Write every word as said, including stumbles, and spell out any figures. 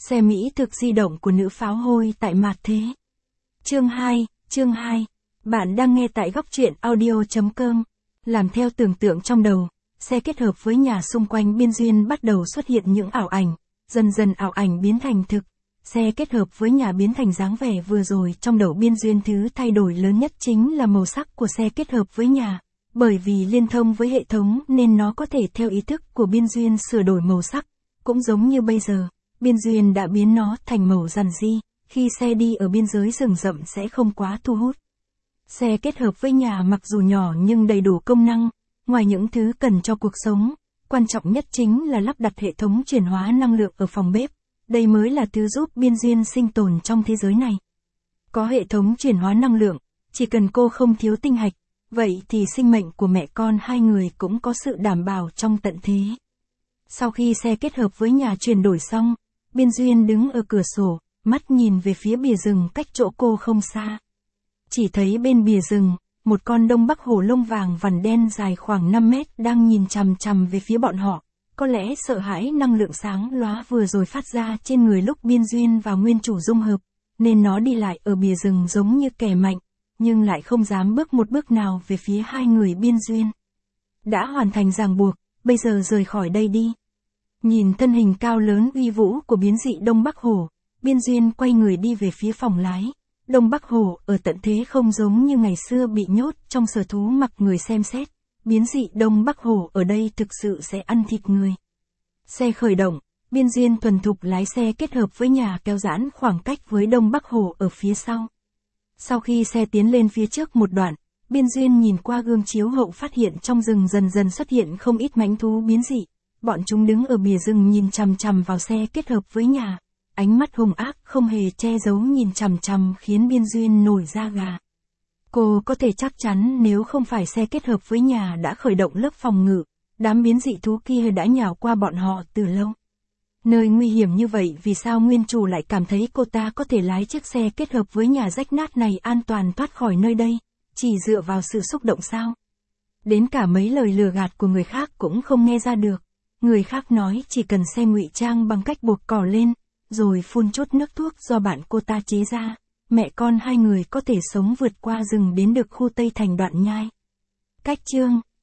Xe mỹ thực di động của nữ pháo hôi tại Mạt Thế. Chương hai, chương hai. Bạn đang nghe tại góc truyện audio chấm com. Làm theo tưởng tượng trong đầu, xe kết hợp với nhà xung quanh biên duyên bắt đầu xuất hiện những ảo ảnh, dần dần ảo ảnh biến thành thực. Xe kết hợp với nhà biến thành dáng vẻ vừa rồi trong đầu biên duyên. Thứ thay đổi lớn nhất chính là màu sắc của xe kết hợp với nhà. Bởi vì liên thông với hệ thống nên nó có thể theo ý thức của biên duyên sửa đổi màu sắc. Cũng giống như bây giờ, biên duyên đã biến nó thành màu rằn ri, khi xe đi ở biên giới rừng rậm sẽ không quá thu hút. Xe kết hợp với nhà mặc dù nhỏ nhưng đầy đủ công năng, ngoài những thứ cần cho cuộc sống, quan trọng nhất chính là lắp đặt hệ thống chuyển hóa năng lượng ở phòng bếp. Đây mới là thứ giúp biên duyên sinh tồn trong thế giới này. Có hệ thống chuyển hóa năng lượng, chỉ cần cô không thiếu tinh hạch, vậy thì sinh mệnh của mẹ con hai người cũng có sự đảm bảo trong tận thế. Sau khi xe kết hợp với nhà chuyển đổi xong, biên duyên đứng ở cửa sổ, mắt nhìn về phía bìa rừng cách chỗ cô không xa. Chỉ thấy bên bìa rừng, một con đông bắc hổ lông vàng vằn đen dài khoảng năm mét đang nhìn chằm chằm về phía bọn họ. Có lẽ sợ hãi năng lượng sáng lóa vừa rồi phát ra trên người lúc biên duyên và nguyên chủ dung hợp, nên nó đi lại ở bìa rừng giống như kẻ mạnh, nhưng lại không dám bước một bước nào về phía hai người biên duyên. Đã hoàn thành ràng buộc, bây giờ rời khỏi đây đi. Nhìn thân hình cao lớn uy vũ của biến dị đông bắc hổ, biên duyên quay người đi về phía phòng lái. Đông bắc hổ ở tận thế không giống như ngày xưa bị nhốt trong sở thú mặc người xem xét. Biến dị đông bắc hổ ở đây thực sự sẽ ăn thịt người. Xe khởi động, biên duyên thuần thục lái xe kết hợp với nhà kéo giãn khoảng cách với đông bắc hổ ở phía sau. Sau khi xe tiến lên phía trước một đoạn, biên duyên nhìn qua gương chiếu hậu phát hiện trong rừng dần dần xuất hiện không ít mãnh thú biến dị. Bọn chúng đứng ở bìa rừng nhìn chằm chằm vào xe kết hợp với nhà. Ánh mắt hung ác không hề che giấu nhìn chằm chằm khiến biên duyên nổi da gà. Cô có thể chắc chắn nếu không phải xe kết hợp với nhà đã khởi động lớp phòng ngự, đám biến dị thú kia đã nhào qua bọn họ từ lâu. Nơi nguy hiểm như vậy vì sao nguyên chủ lại cảm thấy cô ta có thể lái chiếc xe kết hợp với nhà rách nát này an toàn thoát khỏi nơi đây, chỉ dựa vào sự xúc động sao? Đến cả mấy lời lừa gạt của người khác cũng không nghe ra được. Người khác nói chỉ cần xe ngụy trang bằng cách buộc cỏ lên, rồi phun chút nước thuốc do bạn cô ta chế ra, mẹ con hai người có thể sống vượt qua rừng đến được khu Tây Thành Đoạn Nhai. Cách chương